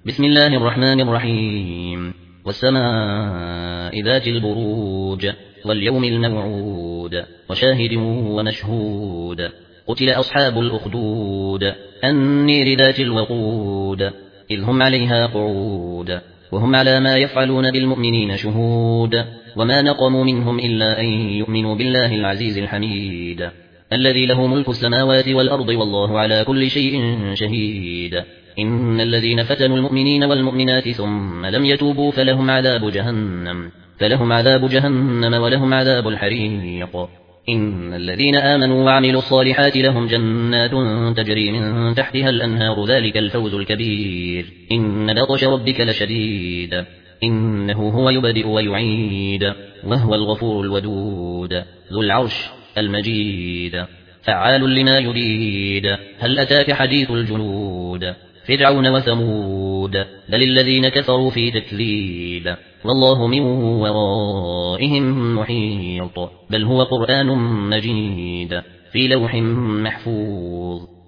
بسم الله الرحمن الرحيم والسماء ذات البروج واليوم الموعود وشاهد ومشهود قتل أصحاب الأخدود النير ذات الوقود إذ هم عليها قعود وهم على ما يفعلون بالمؤمنين شهود وما نقموا منهم إلا أن يؤمنوا بالله العزيز الحميد الذي له ملك السماوات والأرض والله على كل شيء شهيد إن الذين فتنوا المؤمنين والمؤمنات ثم لم يتوبوا فلهم عذاب جهنم ولهم عذاب الحريق إن الذين آمنوا وعملوا الصالحات لهم جنات تجري من تحتها الأنهار ذلك الفوز الكبير إن بطش ربك لشديد إنه هو يبدئ ويعيد وهو الغفور الودود ذو العرش المجيد فعال لما يريد هل أتاك حديث الجنود فرعون وثمود بل الذين كفروا في تكذيب والله من ورائهم محيط بل هو قرآن مجيد في لوح محفوظ